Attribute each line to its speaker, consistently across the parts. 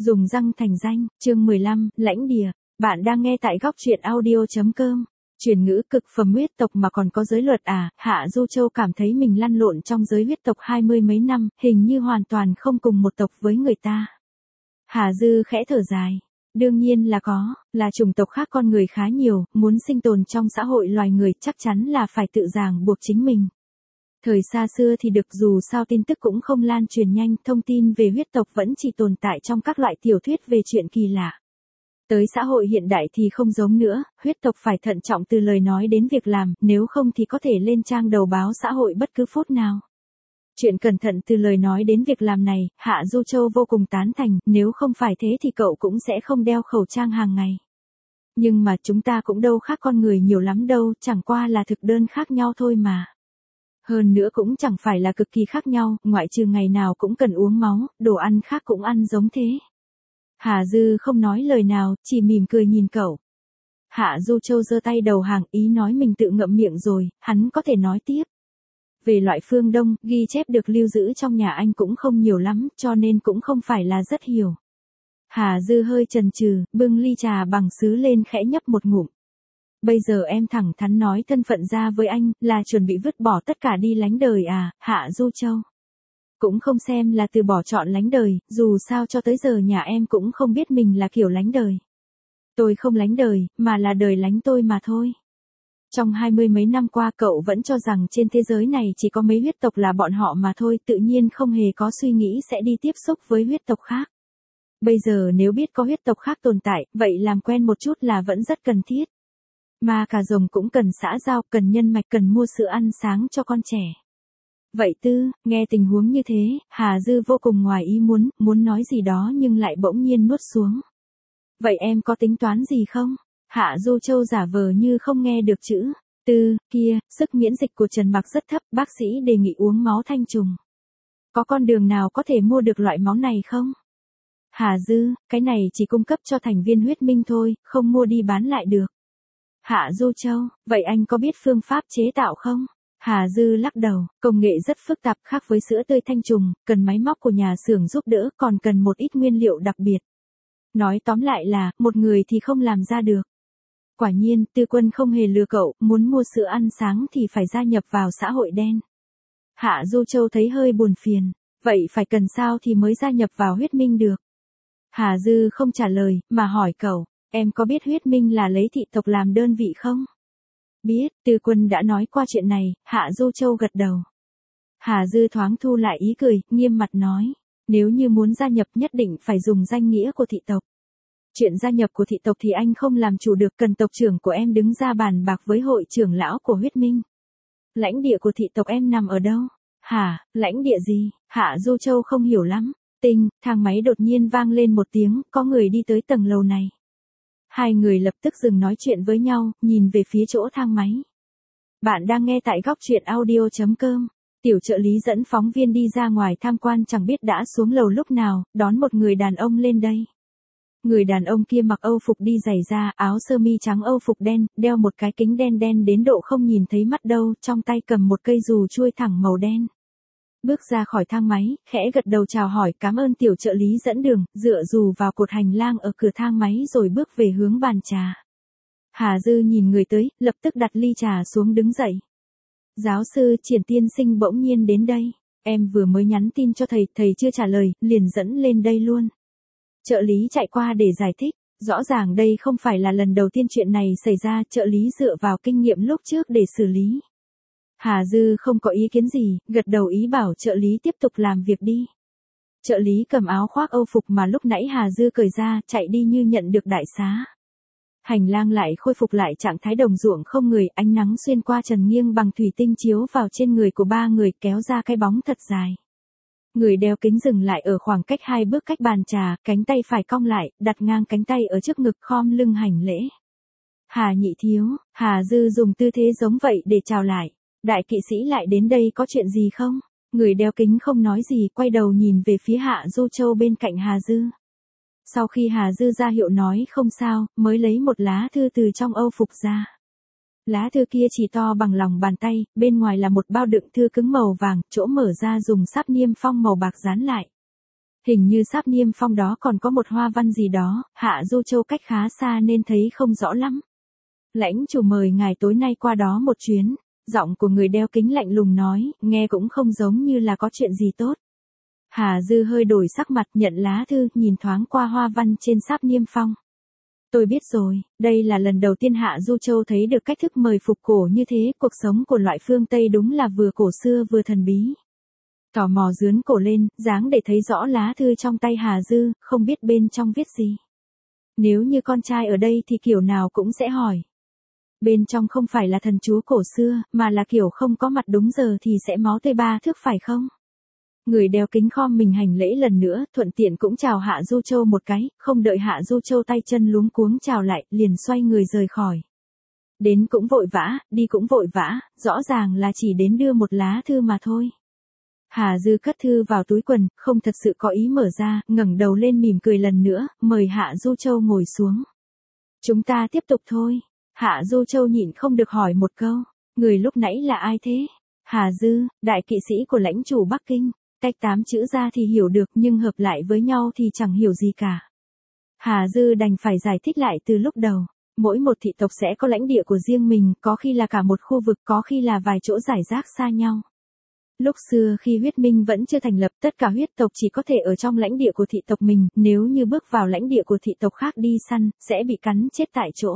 Speaker 1: Dùng răng thành danh, chương 15, lãnh địa. Bạn đang nghe tại góc truyện audio.com. Truyền ngữ cực phẩm huyết tộc mà còn có giới luật à? Hạ Du Châu cảm thấy mình lăn lộn trong giới huyết tộc 20 mấy năm, hình như hoàn toàn không cùng một tộc với người ta. Hà Dư khẽ thở dài. Đương nhiên là có, là chủng tộc khác con người khá nhiều, muốn sinh tồn trong xã hội loài người chắc chắn là phải tự ràng buộc chính mình. Thời xa xưa thì được, dù sao tin tức cũng không lan truyền nhanh, thông tin về huyết tộc vẫn chỉ tồn tại trong các loại tiểu thuyết về chuyện kỳ lạ. Tới xã hội hiện đại thì không giống nữa, huyết tộc phải thận trọng từ lời nói đến việc làm, nếu không thì có thể lên trang đầu báo xã hội bất cứ phút nào. Chuyện cẩn thận từ lời nói đến việc làm này, Hạ Du Châu vô cùng tán thành, nếu không phải thế thì cậu cũng sẽ không đeo khẩu trang hàng ngày. Nhưng mà chúng ta cũng đâu khác con người nhiều lắm đâu, chẳng qua là thực đơn khác nhau thôi mà. Hơn nữa cũng chẳng phải là cực kỳ khác nhau, ngoại trừ ngày nào cũng cần uống máu, đồ ăn khác cũng ăn giống thế. Hà Dư không nói lời nào, chỉ mỉm cười nhìn cậu. Hạ Du Châu giơ tay đầu hàng, ý nói mình tự ngậm miệng rồi, hắn có thể nói tiếp. Về loại phương Đông, ghi chép được lưu giữ trong nhà anh cũng không nhiều lắm, cho nên cũng không phải là rất hiểu. Hà Dư hơi chần chừ, bưng ly trà bằng sứ lên khẽ nhấp một ngụm. Bây giờ em thẳng thắn nói thân phận ra với anh, là chuẩn bị vứt bỏ tất cả đi lánh đời à, Hạ Du Châu. Cũng không xem là từ bỏ chọn lánh đời, dù sao cho tới giờ nhà em cũng không biết mình là kiểu lánh đời. Tôi không lánh đời, mà là đời lánh tôi mà thôi. Trong 20 mấy năm qua cậu vẫn cho rằng trên thế giới này chỉ có mấy huyết tộc là bọn họ mà thôi, tự nhiên không hề có suy nghĩ sẽ đi tiếp xúc với huyết tộc khác. Bây giờ nếu biết có huyết tộc khác tồn tại, vậy làm quen một chút là vẫn rất cần thiết. Mà cả rồng cũng cần xã giao, cần nhân mạch, cần mua sữa ăn sáng cho con trẻ. Vậy Tư, nghe tình huống như thế, Hà Dư vô cùng ngoài ý muốn nói gì đó nhưng lại bỗng nhiên nuốt xuống. Vậy em có tính toán gì không? Hạ Du Châu giả vờ như không nghe được chữ. Tư, kia, sức miễn dịch của Trần Mặc rất thấp, bác sĩ đề nghị uống máu thanh trùng. Có con đường nào có thể mua được loại máu này không? Hà Dư, cái này chỉ cung cấp cho thành viên huyết minh thôi, không mua đi bán lại được. Hạ Du Châu, vậy anh có biết phương pháp chế tạo không? Hà Dư lắc đầu, công nghệ rất phức tạp, khác với sữa tươi thanh trùng, cần máy móc của nhà xưởng giúp đỡ, còn cần một ít nguyên liệu đặc biệt. Nói tóm lại là, một người thì không làm ra được. Quả nhiên, Tư Quân không hề lừa cậu, muốn mua sữa ăn sáng thì phải gia nhập vào xã hội đen. Hạ Du Châu thấy hơi buồn phiền, vậy phải cần sao thì mới gia nhập vào huyết minh được? Hà Dư không trả lời, mà hỏi cậu, em có biết huyết minh là lấy thị tộc làm đơn vị không? Biết, Tư Quân đã nói qua chuyện này, Hạ Du Châu gật đầu. Hà Dư thoáng thu lại ý cười, nghiêm mặt nói, nếu như muốn gia nhập nhất định phải dùng danh nghĩa của thị tộc. Chuyện gia nhập của thị tộc thì anh không làm chủ được, cần tộc trưởng của em đứng ra bàn bạc với hội trưởng lão của huyết minh. Lãnh địa của thị tộc em nằm ở đâu? Hả, lãnh địa gì? Hạ Du Châu không hiểu lắm. Tinh, thang máy đột nhiên vang lên một tiếng, có người đi tới tầng lầu này. Hai người lập tức dừng nói chuyện với nhau, nhìn về phía chỗ thang máy. Bạn đang nghe tại góc truyện audio.com. Tiểu trợ lý dẫn phóng viên đi ra ngoài tham quan, chẳng biết đã xuống lầu lúc nào, đón một người đàn ông lên đây. Người đàn ông kia mặc âu phục đi giày da, áo sơ mi trắng âu phục đen, đeo một cái kính đen đen đến độ không nhìn thấy mắt đâu, trong tay cầm một cây dù chuôi thẳng màu đen. Bước ra khỏi thang máy, khẽ gật đầu chào hỏi cảm ơn tiểu trợ lý dẫn đường, dựa dù vào cột hành lang ở cửa thang máy rồi bước về hướng bàn trà. Hà Dư nhìn người tới, lập tức đặt ly trà xuống đứng dậy. Giáo sư Triển tiên sinh bỗng nhiên đến đây, em vừa mới nhắn tin cho thầy chưa trả lời, liền dẫn lên đây luôn. Trợ lý chạy qua để giải thích, rõ ràng đây không phải là lần đầu tiên chuyện này xảy ra, trợ lý dựa vào kinh nghiệm lúc trước để xử lý. Hà Dư không có ý kiến gì, gật đầu ý bảo trợ lý tiếp tục làm việc đi. Trợ lý cầm áo khoác âu phục mà lúc nãy Hà Dư cởi ra, chạy đi như nhận được đại xá. Hành lang lại khôi phục lại trạng thái đồng ruộng không người, ánh nắng xuyên qua trần nghiêng bằng thủy tinh chiếu vào trên người của ba người, kéo ra cái bóng thật dài. Người đeo kính dừng lại ở khoảng cách 2 bước cách bàn trà, cánh tay phải cong lại, đặt ngang cánh tay ở trước ngực, khom lưng hành lễ. Hà nhị thiếu, Hà Dư dùng tư thế giống vậy để chào lại. Đại kỵ sĩ lại đến đây có chuyện gì không? Người đeo kính không nói gì, quay đầu nhìn về phía Hạ Du Châu bên cạnh Hà Dư. Sau khi Hà Dư ra hiệu nói không sao, mới lấy một lá thư từ trong âu phục ra. Lá thư kia chỉ to bằng lòng bàn tay, bên ngoài là một bao đựng thư cứng màu vàng, chỗ mở ra dùng sáp niêm phong màu bạc dán lại. Hình như sáp niêm phong đó còn có một hoa văn gì đó, Hạ Du Châu cách khá xa nên thấy không rõ lắm. Lãnh chủ mời ngài tối nay qua đó một chuyến, giọng của người đeo kính lạnh lùng nói, nghe cũng không giống như là có chuyện gì tốt. Hà Dư hơi đổi sắc mặt nhận lá thư, nhìn thoáng qua hoa văn trên sáp niêm phong. Tôi biết rồi, đây là lần đầu tiên Hạ Du Châu thấy được cách thức mời phục cổ như thế, cuộc sống của loại phương Tây đúng là vừa cổ xưa vừa thần bí. Tò mò dướn cổ lên, dáng để thấy rõ lá thư trong tay Hà Dư, không biết bên trong viết gì. Nếu như con trai ở đây thì kiểu nào cũng sẽ hỏi. Bên trong không phải là thần chú cổ xưa, mà là kiểu không có mặt đúng giờ thì sẽ máu tươi 3 thước phải không? Người đeo kính khom mình hành lễ lần nữa, thuận tiện cũng chào Hạ Du Châu một cái, không đợi Hạ Du Châu tay chân luống cuống chào lại, liền xoay người rời khỏi. Đến cũng vội vã, đi cũng vội vã, rõ ràng là chỉ đến đưa một lá thư mà thôi. Hà Dư cất thư vào túi quần, không thật sự có ý mở ra, ngẩng đầu lên mỉm cười lần nữa, mời Hạ Du Châu ngồi xuống. Chúng ta tiếp tục thôi. Hạ Du Châu nhịn không được hỏi một câu, người lúc nãy là ai thế? Hà Dư, đại kỵ sĩ của lãnh chủ Bắc Kinh. Cách 8 chữ ra thì hiểu được nhưng hợp lại với nhau thì chẳng hiểu gì cả. Hà Dư đành phải giải thích lại từ lúc đầu. Mỗi một thị tộc sẽ có lãnh địa của riêng mình, có khi là cả một khu vực, có khi là vài chỗ rải rác xa nhau. Lúc xưa khi huyết minh vẫn chưa thành lập, tất cả huyết tộc chỉ có thể ở trong lãnh địa của thị tộc mình, nếu như bước vào lãnh địa của thị tộc khác đi săn, sẽ bị cắn chết tại chỗ.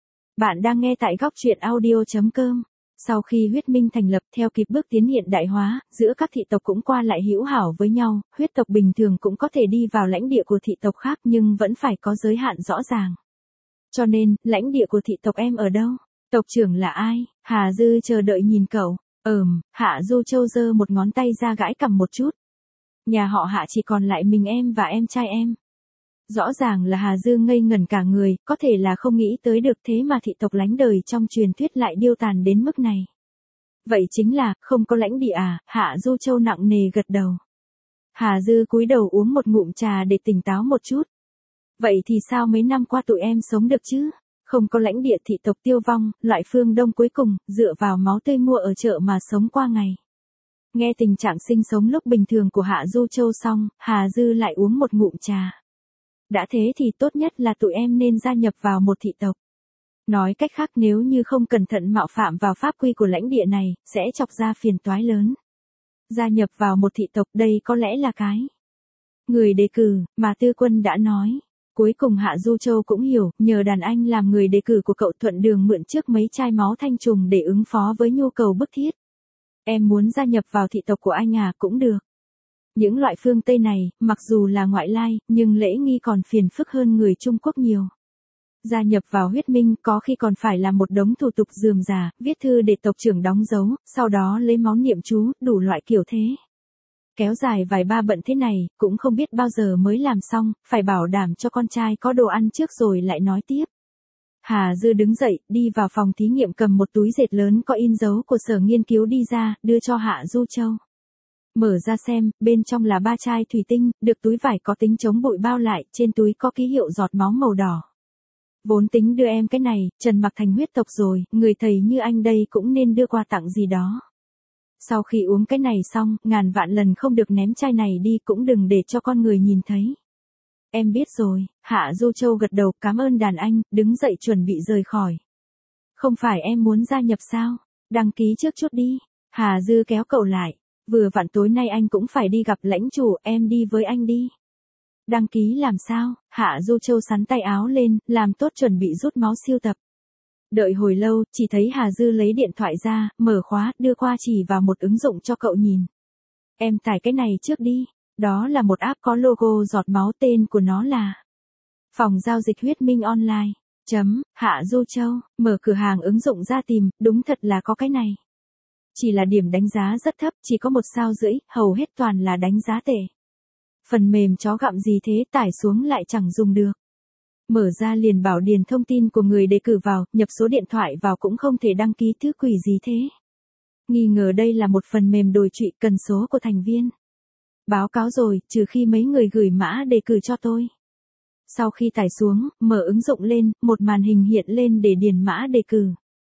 Speaker 1: Bạn đang nghe tại góc truyện audio.com. Sau khi huyết minh thành lập theo kịp bước tiến hiện đại hóa, giữa các thị tộc cũng qua lại hữu hảo với nhau, huyết tộc bình thường cũng có thể đi vào lãnh địa của thị tộc khác nhưng vẫn phải có giới hạn rõ ràng. Cho nên, lãnh địa của thị tộc em ở đâu? Tộc trưởng là ai? Hà Dư chờ đợi nhìn cậu. Hạ Du Châu giơ một ngón tay ra gãi cằm một chút. Nhà họ Hạ chỉ còn lại mình em và em trai em. Rõ ràng là Hà Dư ngây ngẩn cả người, có thể là không nghĩ tới được thế mà thị tộc lánh đời trong truyền thuyết lại điêu tàn đến mức này. Vậy chính là, không có lãnh địa à? Hạ Du Châu nặng nề gật đầu. Hà Dư cúi đầu uống một ngụm trà để tỉnh táo một chút. Vậy thì sao mấy năm qua tụi em sống được chứ? Không có lãnh địa thị tộc tiêu vong, loại phương Đông cuối cùng, dựa vào máu tươi mua ở chợ mà sống qua ngày. Nghe tình trạng sinh sống lúc bình thường của Hạ Du Châu xong, Hà Dư lại uống một ngụm trà. Đã thế thì tốt nhất là tụi em nên gia nhập vào một thị tộc. Nói cách khác nếu như không cẩn thận mạo phạm vào pháp quy của lãnh địa này, sẽ chọc ra phiền toái lớn. Gia nhập vào một thị tộc đây có lẽ là cái người đề cử, mà Tư Quân đã nói. Cuối cùng Hạ Du Châu cũng hiểu, nhờ đàn anh làm người đề cử của cậu thuận đường mượn trước mấy chai máu thanh trùng để ứng phó với nhu cầu bức thiết. Em muốn gia nhập vào thị tộc của anh à, cũng được. Những loại phương Tây này, mặc dù là ngoại lai, nhưng lễ nghi còn phiền phức hơn người Trung Quốc nhiều. Gia nhập vào huyết minh có khi còn phải là một đống thủ tục rườm rà, viết thư để tộc trưởng đóng dấu, sau đó lấy máu niệm chú, đủ loại kiểu thế. Kéo dài vài ba bận thế này, cũng không biết bao giờ mới làm xong, phải bảo đảm cho con trai có đồ ăn trước rồi lại nói tiếp. Hà Dư đứng dậy, đi vào phòng thí nghiệm cầm một túi dệt lớn có in dấu của sở nghiên cứu đi ra, đưa cho Hạ Du Châu. Mở ra xem, bên trong là 3 chai thủy tinh, được túi vải có tính chống bụi bao lại, trên túi có ký hiệu giọt máu màu đỏ. Vốn tính đưa em cái này, Trần mặc thành huyết tộc rồi, người thầy như anh đây cũng nên đưa quà tặng gì đó. Sau khi uống cái này xong, ngàn vạn lần không được ném chai này đi, cũng đừng để cho con người nhìn thấy. Em biết rồi. Hạ Du Châu gật đầu, cảm ơn đàn anh, đứng dậy chuẩn bị rời khỏi. Không phải em muốn gia nhập sao? Đăng ký trước chút đi. Hà Dư kéo cậu lại. Vừa vặn tối nay anh cũng phải đi gặp lãnh chủ, em đi với anh đi. Đăng ký làm sao? Hạ Du Châu sắn tay áo lên, làm tốt chuẩn bị rút máu siêu tập. Đợi hồi lâu, chỉ thấy Hà Dư lấy điện thoại ra, mở khóa, đưa qua chỉ vào một ứng dụng cho cậu nhìn. Em tải cái này trước đi. Đó là một app có logo giọt máu, tên của nó là Phòng giao dịch huyết minh online. Hạ Du Châu, mở cửa hàng ứng dụng ra tìm, đúng thật là có cái này. Chỉ là điểm đánh giá rất thấp, chỉ có 1 sao rưỡi, hầu hết toàn là đánh giá tệ. Phần mềm chó gặm gì thế, tải xuống lại chẳng dùng được. Mở ra liền bảo điền thông tin của người đề cử vào, nhập số điện thoại vào cũng không thể đăng ký, thứ quỷ gì thế. Nghi ngờ đây là một phần mềm đồi trụy, cần số của thành viên. Báo cáo rồi, trừ khi mấy người gửi mã đề cử cho tôi. Sau khi tải xuống, mở ứng dụng lên, một màn hình hiện lên để điền mã đề cử.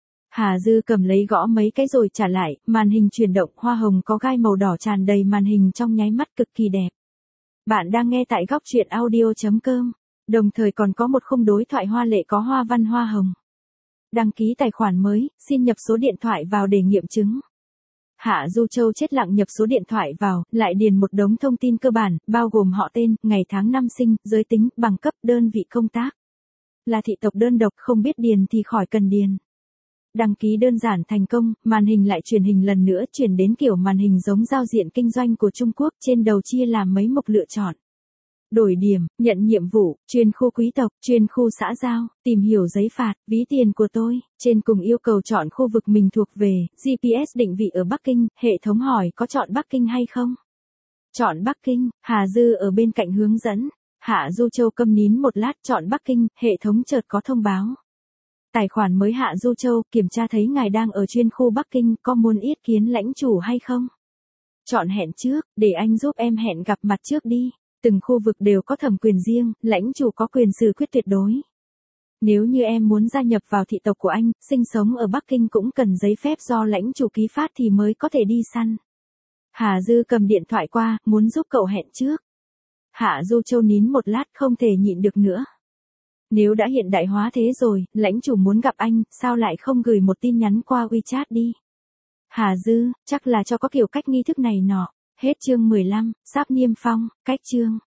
Speaker 1: Hà Dư cầm lấy gõ mấy cái rồi trả lại, màn hình chuyển động, hoa hồng có gai màu đỏ tràn đầy màn hình trong nháy mắt, cực kỳ đẹp. Bạn đang nghe tại góc truyện audio.com. Đồng thời còn có một khung đối thoại hoa lệ có hoa văn hoa hồng. Đăng ký tài khoản mới, xin nhập số điện thoại vào để nghiệm chứng. Hạ Du Châu chết lặng nhập số điện thoại vào, lại điền một đống thông tin cơ bản, bao gồm họ tên, ngày tháng năm sinh, giới tính, bằng cấp, đơn vị công tác. Là thị tộc đơn độc, không biết điền thì khỏi cần điền. Đăng ký đơn giản thành công, màn hình lại truyền hình lần nữa, chuyển đến kiểu màn hình giống giao diện kinh doanh của Trung Quốc, trên đầu chia làm mấy mục lựa chọn. Đổi điểm, nhận nhiệm vụ, chuyên khu quý tộc, chuyên khu xã giao, tìm hiểu giấy phạt, ví tiền của tôi. Trên cùng yêu cầu chọn khu vực mình thuộc về, GPS định vị ở Bắc Kinh, hệ thống hỏi có chọn Bắc Kinh hay không. Chọn Bắc Kinh, Hà Dư ở bên cạnh hướng dẫn. Hạ Du Châu câm nín một lát, chọn Bắc Kinh, hệ thống chợt có thông báo. Tài khoản mới Hạ Du Châu, kiểm tra thấy ngài đang ở chuyên khu Bắc Kinh, có muốn yết kiến lãnh chủ hay không? Chọn hẹn trước, để anh giúp em hẹn gặp mặt trước đi. Từng khu vực đều có thẩm quyền riêng, lãnh chủ có quyền xử quyết tuyệt đối. Nếu như em muốn gia nhập vào thị tộc của anh, sinh sống ở Bắc Kinh cũng cần giấy phép do lãnh chủ ký phát thì mới có thể đi săn. Hà Dư cầm điện thoại qua, muốn giúp cậu hẹn trước. Hạ Du Châu nín một lát, không thể nhịn được nữa. Nếu đã hiện đại hóa thế rồi, lãnh chủ muốn gặp anh, sao lại không gửi một tin nhắn qua WeChat đi? Hà Dư, chắc là cho có kiểu cách nghi thức này nọ. Hết chương 15, Sáp Niêm Phong, cách chương.